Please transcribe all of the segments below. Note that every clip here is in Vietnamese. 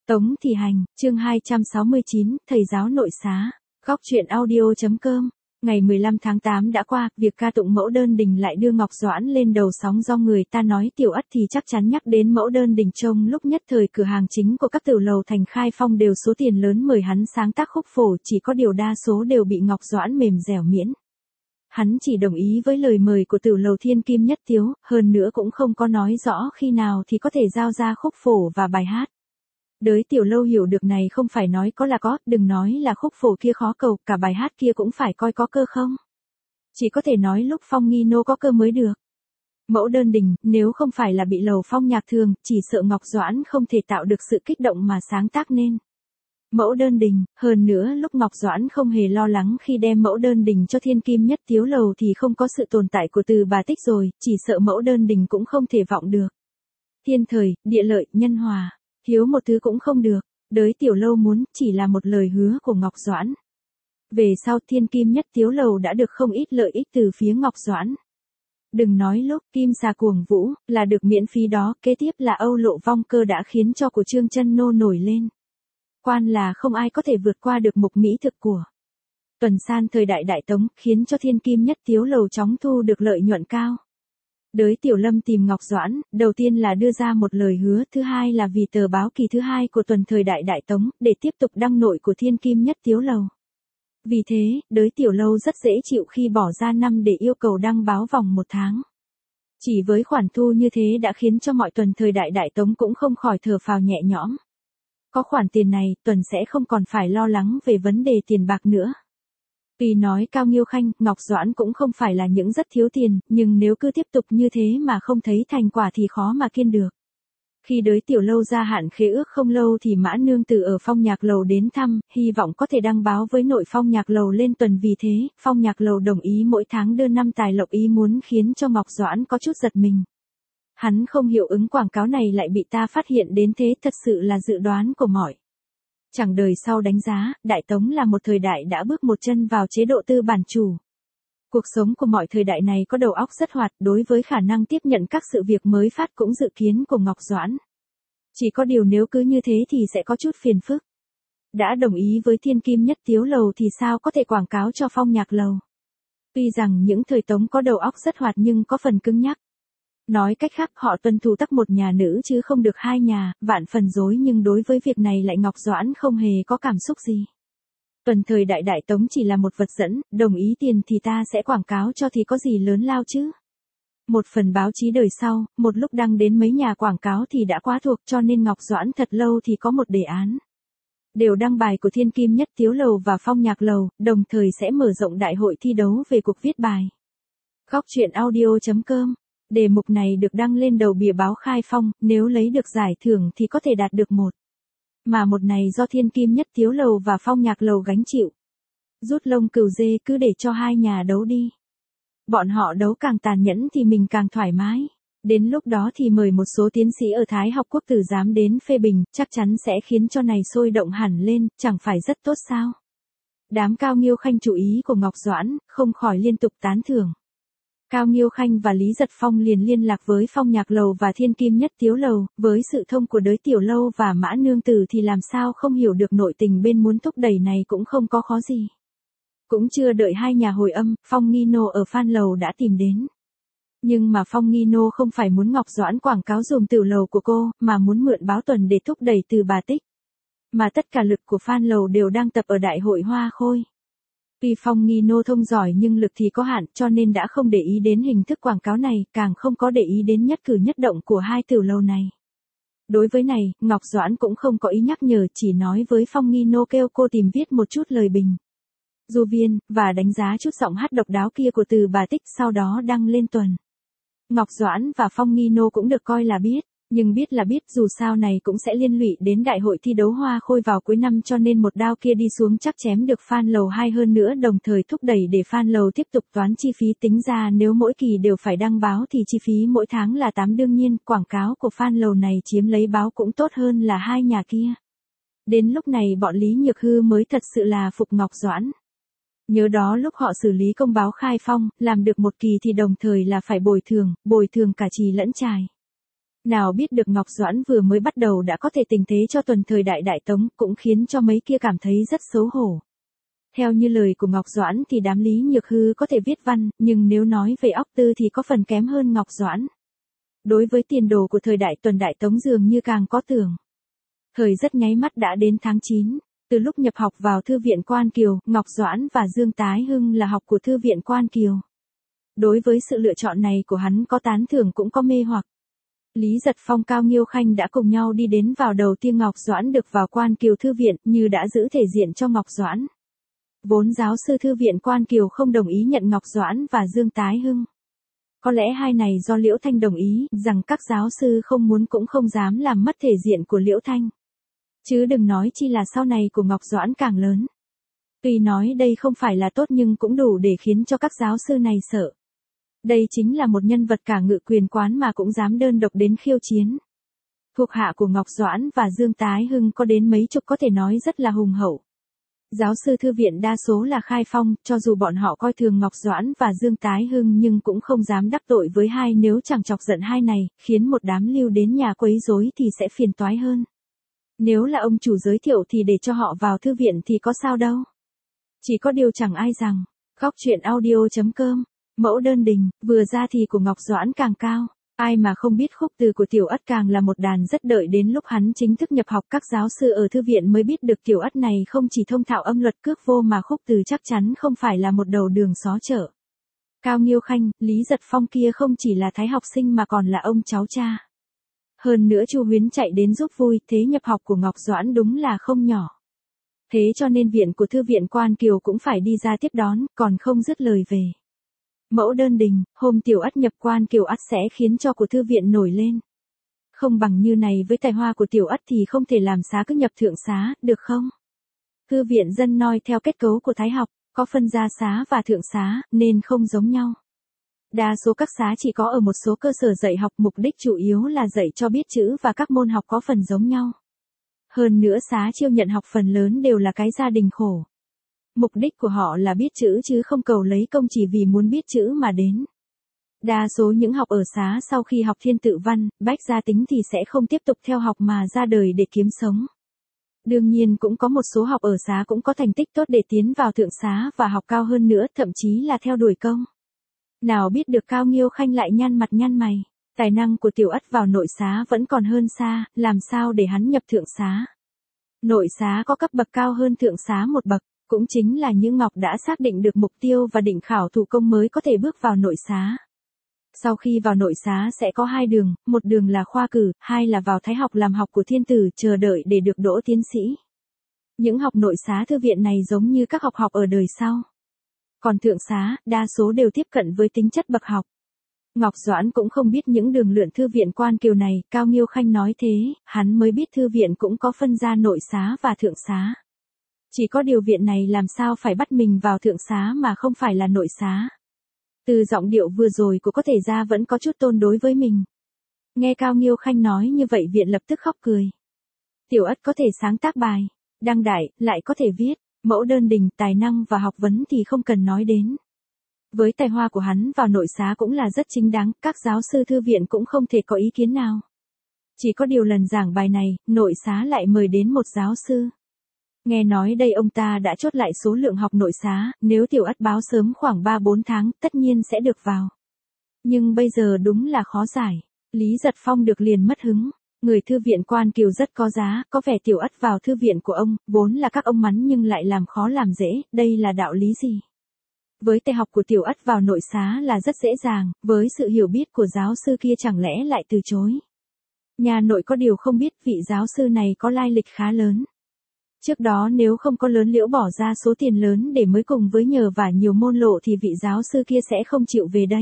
Tống Thị Hành, chương 269, Thầy giáo nội xá. Góc truyện audio.com. Ngày 15 tháng 8 đã qua, việc ca tụng mẫu đơn đình lại đưa Ngọc Doãn lên đầu sóng do người ta nói Tiểu Ất thì chắc chắn nhắc đến mẫu đơn đình. Trong lúc nhất thời cửa hàng chính của các tiểu lầu thành Khai Phong đều số tiền lớn mời hắn sáng tác khúc phổ, chỉ có điều đa số đều bị Ngọc Doãn mềm dẻo miễn. Hắn chỉ đồng ý với lời mời của tiểu lầu Thiên Kim Nhất Tiếu, hơn nữa cũng không có nói rõ khi nào thì có thể giao ra khúc phổ và bài hát. Đới tiểu lâu hiểu được này không phải nói có là có, đừng nói là khúc phổ kia khó cầu, cả bài hát kia cũng phải coi có cơ không. Chỉ có thể nói lúc Phong Nghi Nô có cơ mới được. Mẫu đơn đình, nếu không phải là bị lầu Phong nhạc thường, chỉ sợ Ngọc Doãn không thể tạo được sự kích động mà sáng tác nên. Mẫu đơn đình, hơn nữa lúc Ngọc Doãn không hề lo lắng khi đem mẫu đơn đình cho Thiên Kim Nhất Tiếu lầu thì không có sự tồn tại của Từ Bà Tích rồi, chỉ sợ mẫu đơn đình cũng không thể vọng được. Thiên thời, địa lợi, nhân hòa. Thiếu một thứ cũng không được, đới tiểu lâu muốn chỉ là một lời hứa của Ngọc Doãn. Về sau Thiên Kim Nhất Tiếu lầu đã được không ít lợi ích từ phía Ngọc Doãn. Đừng nói lúc Kim Xà Cuồng Vũ là được miễn phí đó, kế tiếp là Âu Lộ Vong Cơ đã khiến cho của Trương Chân Nô nổi lên. Quan là không ai có thể vượt qua được mục mỹ thực của Tuần San thời đại Đại Tống, khiến cho Thiên Kim Nhất Tiếu lầu chóng thu được lợi nhuận cao. Đới Tiểu Lâm tìm Ngọc Doãn, đầu tiên là đưa ra một lời hứa, thứ hai là vì tờ báo kỳ thứ hai của tuần thời đại Đại Tống, để tiếp tục đăng nội của Thiên Kim Nhất Tiếu lầu. Vì thế, đới Tiểu Lâu rất dễ chịu khi bỏ ra năm để yêu cầu đăng báo vòng một tháng. Chỉ với khoản thu như thế đã khiến cho mọi tuần thời đại Đại Tống cũng không khỏi thở phào nhẹ nhõm. Có khoản tiền này, tuần sẽ không còn phải lo lắng về vấn đề tiền bạc nữa. Vì nói Cao Nghiêu Khanh, Ngọc Doãn cũng không phải là những rất thiếu tiền, nhưng nếu cứ tiếp tục như thế mà không thấy thành quả thì khó mà kiên được. Khi đới tiểu lâu gia hạn khế ước không lâu thì Mã Nương Tử ở Phong Nhạc Lầu đến thăm, hy vọng có thể đăng báo với nội Phong Nhạc Lầu lên tuần, vì thế, Phong Nhạc Lầu đồng ý mỗi tháng đưa 5 tài lộc, ý muốn khiến cho Ngọc Doãn có chút giật mình. Hắn không hiệu ứng quảng cáo này lại bị ta phát hiện đến thế, thật sự là dự đoán của mọi. Chẳng đời sau đánh giá, Đại Tống là một thời đại đã bước một chân vào chế độ tư bản chủ. Cuộc sống của mọi thời đại này có đầu óc rất hoạt, đối với khả năng tiếp nhận các sự việc mới phát cũng dự kiến của Ngọc Doãn. Chỉ có điều nếu cứ như thế thì sẽ có chút phiền phức. Đã đồng ý với Thiên Kim Nhất Tiếu lầu thì sao có thể quảng cáo cho Phong Nhạc Lầu. Tuy rằng những thời Tống có đầu óc rất hoạt nhưng có phần cứng nhắc. Nói cách khác họ tuân thủ tắc một nhà nữ chứ không được hai nhà, vạn phần dối, nhưng đối với việc này lại Ngọc Doãn không hề có cảm xúc gì. Tuần thời đại Đại Tống chỉ là một vật dẫn, đồng ý tiền thì ta sẽ quảng cáo cho thì có gì lớn lao chứ. Một phần báo chí đời sau, một lúc đăng đến mấy nhà quảng cáo thì đã quá thuộc, cho nên Ngọc Doãn thật lâu thì có một đề án. Đều đăng bài của Thiên Kim Nhất Tiếu lầu và Phong Nhạc Lầu, đồng thời sẽ mở rộng đại hội thi đấu về cuộc viết bài. Góc truyện audio.com. Đề mục này được đăng lên đầu bìa báo Khai Phong, nếu lấy được giải thưởng thì có thể đạt được một. Mà một này do Thiên Kim Nhất Tiếu lầu và Phong Nhạc Lầu gánh chịu. Rút lông cừu dê, cứ để cho hai nhà đấu đi. Bọn họ đấu càng tàn nhẫn thì mình càng thoải mái. Đến lúc đó thì mời một số tiến sĩ ở Thái Học Quốc Tử Giám đến phê bình, chắc chắn sẽ khiến cho này sôi động hẳn lên, chẳng phải rất tốt sao. Đám Cao Nghiêu Khanh chú ý của Ngọc Doãn, không khỏi liên tục tán thưởng. Cao Nghiêu Khanh và Lý Giật Phong liền liên lạc với Phong Nhạc Lầu và Thiên Kim Nhất Tiếu lầu, với sự thông của đới tiểu lâu và Mã Nương Tử thì làm sao không hiểu được nội tình bên muốn thúc đẩy này cũng không có khó gì. Cũng chưa đợi hai nhà hồi âm, Phong Nghi Nô ở Phan Lầu đã tìm đến. Nhưng mà Phong Nghi Nô không phải muốn Ngọc Doãn quảng cáo dùng tiểu lầu của cô, mà muốn mượn báo tuần để thúc đẩy Từ Bà Tích. Mà tất cả lực của Phan Lầu đều đang tập ở Đại hội Hoa Khôi. Tuy Phong Nghi Nô thông giỏi nhưng lực thì có hạn, cho nên đã không để ý đến hình thức quảng cáo này, càng không có để ý đến nhất cử nhất động của hai tiểu lầu này. Đối với này, Ngọc Doãn cũng không có ý nhắc nhở, chỉ nói với Phong Nghi Nô kêu cô tìm viết một chút lời bình du viên, và đánh giá chút giọng hát độc đáo kia của Từ Bà Tích, sau đó đăng lên tuần. Ngọc Doãn và Phong Nghi Nô cũng được coi là biết. Nhưng biết là biết, dù sao này cũng sẽ liên lụy đến đại hội thi đấu Hoa Khôi vào cuối năm, cho nên một đao kia đi xuống chắc chém được Phan Lầu hai, hơn nữa đồng thời thúc đẩy để Phan Lầu tiếp tục toán chi phí, tính ra nếu mỗi kỳ đều phải đăng báo thì chi phí mỗi tháng là 8, đương nhiên quảng cáo của Phan Lầu này chiếm lấy báo cũng tốt hơn là hai nhà kia. Đến lúc này bọn Lý Nhược Hư mới thật sự là phục Ngọc Doãn. Nhớ đó lúc họ xử lý công báo Khai Phong, làm được một kỳ thì đồng thời là phải bồi thường cả trì lẫn chài. Nào biết được Ngọc Doãn vừa mới bắt đầu đã có thể tình thế cho tuần thời đại Đại Tống, cũng khiến cho mấy kia cảm thấy rất xấu hổ. Theo như lời của Ngọc Doãn thì đám Lý Nhược Hư có thể viết văn, nhưng nếu nói về óc tư thì có phần kém hơn Ngọc Doãn. Đối với tiền đồ của thời đại tuần Đại Tống dường như càng có tưởng. Thời rất nháy mắt đã đến tháng 9, từ lúc nhập học vào Thư viện Quan Kiều, Ngọc Doãn và Dương Tái Hưng là học của Thư viện Quan Kiều. Đối với sự lựa chọn này của hắn có tán thưởng cũng có mê hoặc. Lý Giật Phong Cao Nghiêu Khanh đã cùng nhau đi đến vào đầu tiên Ngọc Doãn được vào Quan Kiều Thư viện, như đã giữ thể diện cho Ngọc Doãn. Vốn giáo sư Thư viện Quan Kiều không đồng ý nhận Ngọc Doãn và Dương Tái Hưng. Có lẽ hai này do Liễu Thanh đồng ý, rằng các giáo sư không muốn cũng không dám làm mất thể diện của Liễu Thanh. Chứ đừng nói chi là sau này của Ngọc Doãn càng lớn. Tuy nói đây không phải là tốt nhưng cũng đủ để khiến cho các giáo sư này sợ. Đây chính là một nhân vật cả ngự quyền quán mà cũng dám đơn độc đến khiêu chiến. Thuộc hạ của Ngọc Doãn và Dương Tái Hưng có đến mấy chục, có thể nói rất là hùng hậu. Giáo sư thư viện đa số là khai phong, cho dù bọn họ coi thường Ngọc Doãn và Dương Tái Hưng nhưng cũng không dám đắc tội với hai, nếu chẳng chọc giận hai này, khiến một đám lưu đến nhà quấy rối thì sẽ phiền toái hơn. Nếu là ông chủ giới thiệu thì để cho họ vào thư viện thì có sao đâu. Chỉ có điều chẳng ai rằng. Góc truyện audio.com. Mẫu đơn đình, vừa ra thì của Ngọc Doãn càng cao. Ai mà không biết khúc từ của Tiểu Ất càng là một đàn, rất đợi đến lúc hắn chính thức nhập học các giáo sư ở thư viện mới biết được Tiểu Ất này không chỉ thông thạo âm luật cước vô mà khúc từ chắc chắn không phải là một đầu đường xó chợ. Cao Nghiêu Khanh, Lý Giật Phong kia không chỉ là thái học sinh mà còn là ông cháu cha. Hơn nữa Chu Huyến chạy đến giúp vui, thế nhập học của Ngọc Doãn đúng là không nhỏ. Thế cho nên viện của Thư viện Quan Kiều cũng phải đi ra tiếp đón, còn không dứt lời về. Mẫu đơn đình, hôm Tiểu Ất nhập Quan Kiều ắt sẽ khiến cho của thư viện nổi lên. Không bằng như này, với tài hoa của Tiểu Ất thì không thể làm xá cứ nhập thượng xá, được không? Thư viện dân noi theo kết cấu của thái học, có phân gia xá và thượng xá, nên không giống nhau. Đa số các xá chỉ có ở một số cơ sở dạy học, mục đích chủ yếu là dạy cho biết chữ và các môn học có phần giống nhau. Hơn nữa xá chiêu nhận học phần lớn đều là cái gia đình khổ. Mục đích của họ là biết chữ chứ không cầu lấy công chỉ vì muốn biết chữ mà đến. Đa số những học ở xá sau khi học thiên tự văn, bách gia tính thì sẽ không tiếp tục theo học mà ra đời để kiếm sống. Đương nhiên cũng có một số học ở xá cũng có thành tích tốt để tiến vào thượng xá và học cao hơn nữa, thậm chí là theo đuổi công. Nào biết được Cao Nghiêu Khanh lại nhăn mặt nhăn mày. Tài năng của Tiểu Ất vào nội xá vẫn còn hơn xa, làm sao để hắn nhập thượng xá. Nội xá có cấp bậc cao hơn thượng xá một bậc, cũng chính là Như Ngọc đã xác định được mục tiêu và định khảo thủ công mới có thể bước vào nội xá. Sau khi vào nội xá sẽ có hai đường, một đường là khoa cử, hai là vào thái học làm học của thiên tử, chờ đợi để được đỗ tiến sĩ. Những học nội xá thư viện này giống như các học ở đời sau. Còn thượng xá, đa số đều tiếp cận với tính chất bậc học. Ngọc Doãn cũng không biết những đường lượn Thư viện Quan Kiều này, Cao Nghiêu Khanh nói thế, hắn mới biết thư viện cũng có phân ra nội xá và thượng xá. Chỉ có điều viện này làm sao phải bắt mình vào thượng xá mà không phải là nội xá. Từ giọng điệu vừa rồi của có thể ra vẫn có chút tôn đối với mình. Nghe Cao Nghiêu Khanh nói như vậy viện lập tức khóc cười. Tiểu Ất có thể sáng tác bài, đăng đại, lại có thể viết, mẫu đơn đình, tài năng và học vấn thì không cần nói đến. Với tài hoa của hắn vào nội xá cũng là rất chính đáng, các giáo sư thư viện cũng không thể có ý kiến nào. Chỉ có điều lần giảng bài này, nội xá lại mời đến một giáo sư. Nghe nói đây ông ta đã chốt lại số lượng học nội xá, nếu Tiểu Ất báo sớm khoảng 3-4 tháng, tất nhiên sẽ được vào. Nhưng bây giờ đúng là khó giải. Lý Giật Phong được liền mất hứng. Người Thư viện Quan Kiều rất có giá, có vẻ Tiểu Ất vào thư viện của ông, vốn là các ông mắn nhưng lại làm khó làm dễ, đây là đạo lý gì? Với tài học của Tiểu Ất vào nội xá là rất dễ dàng, với sự hiểu biết của giáo sư kia chẳng lẽ lại từ chối. Nhà nội có điều không biết vị giáo sư này có lai lịch khá lớn. Trước đó nếu không có Lớn Liễu bỏ ra số tiền lớn để mới cùng với nhờ vả nhiều môn lộ thì vị giáo sư kia sẽ không chịu về đây.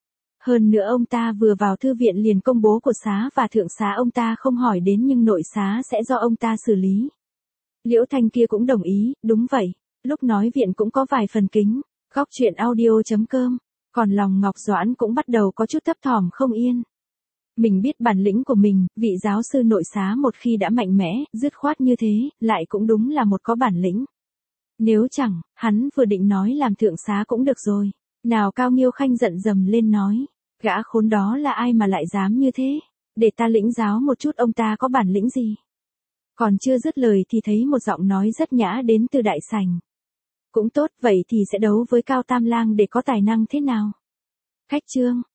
Hơn nữa ông ta vừa vào thư viện liền công bố của xá và thượng xá ông ta không hỏi đến nhưng nội xá sẽ do ông ta xử lý. Liễu Thanh kia cũng đồng ý, đúng vậy, lúc nói viện cũng có vài phần kính. Góc truyện audio.com, còn lòng Ngọc Doãn cũng bắt đầu có chút thấp thỏm không yên. Mình biết bản lĩnh của mình, vị giáo sư nội xá một khi đã mạnh mẽ, dứt khoát như thế, lại cũng đúng là một có bản lĩnh. Nếu chẳng, hắn vừa định nói làm thượng xá cũng được rồi. Nào Cao Nghiêu Khanh giận dầm lên nói, gã khốn đó là ai mà lại dám như thế? Để ta lĩnh giáo một chút ông ta có bản lĩnh gì. Còn chưa dứt lời thì thấy một giọng nói rất nhã đến từ đại sảnh. Cũng tốt, vậy thì sẽ đấu với Cao Tam Lang để có tài năng thế nào? Khách Trương,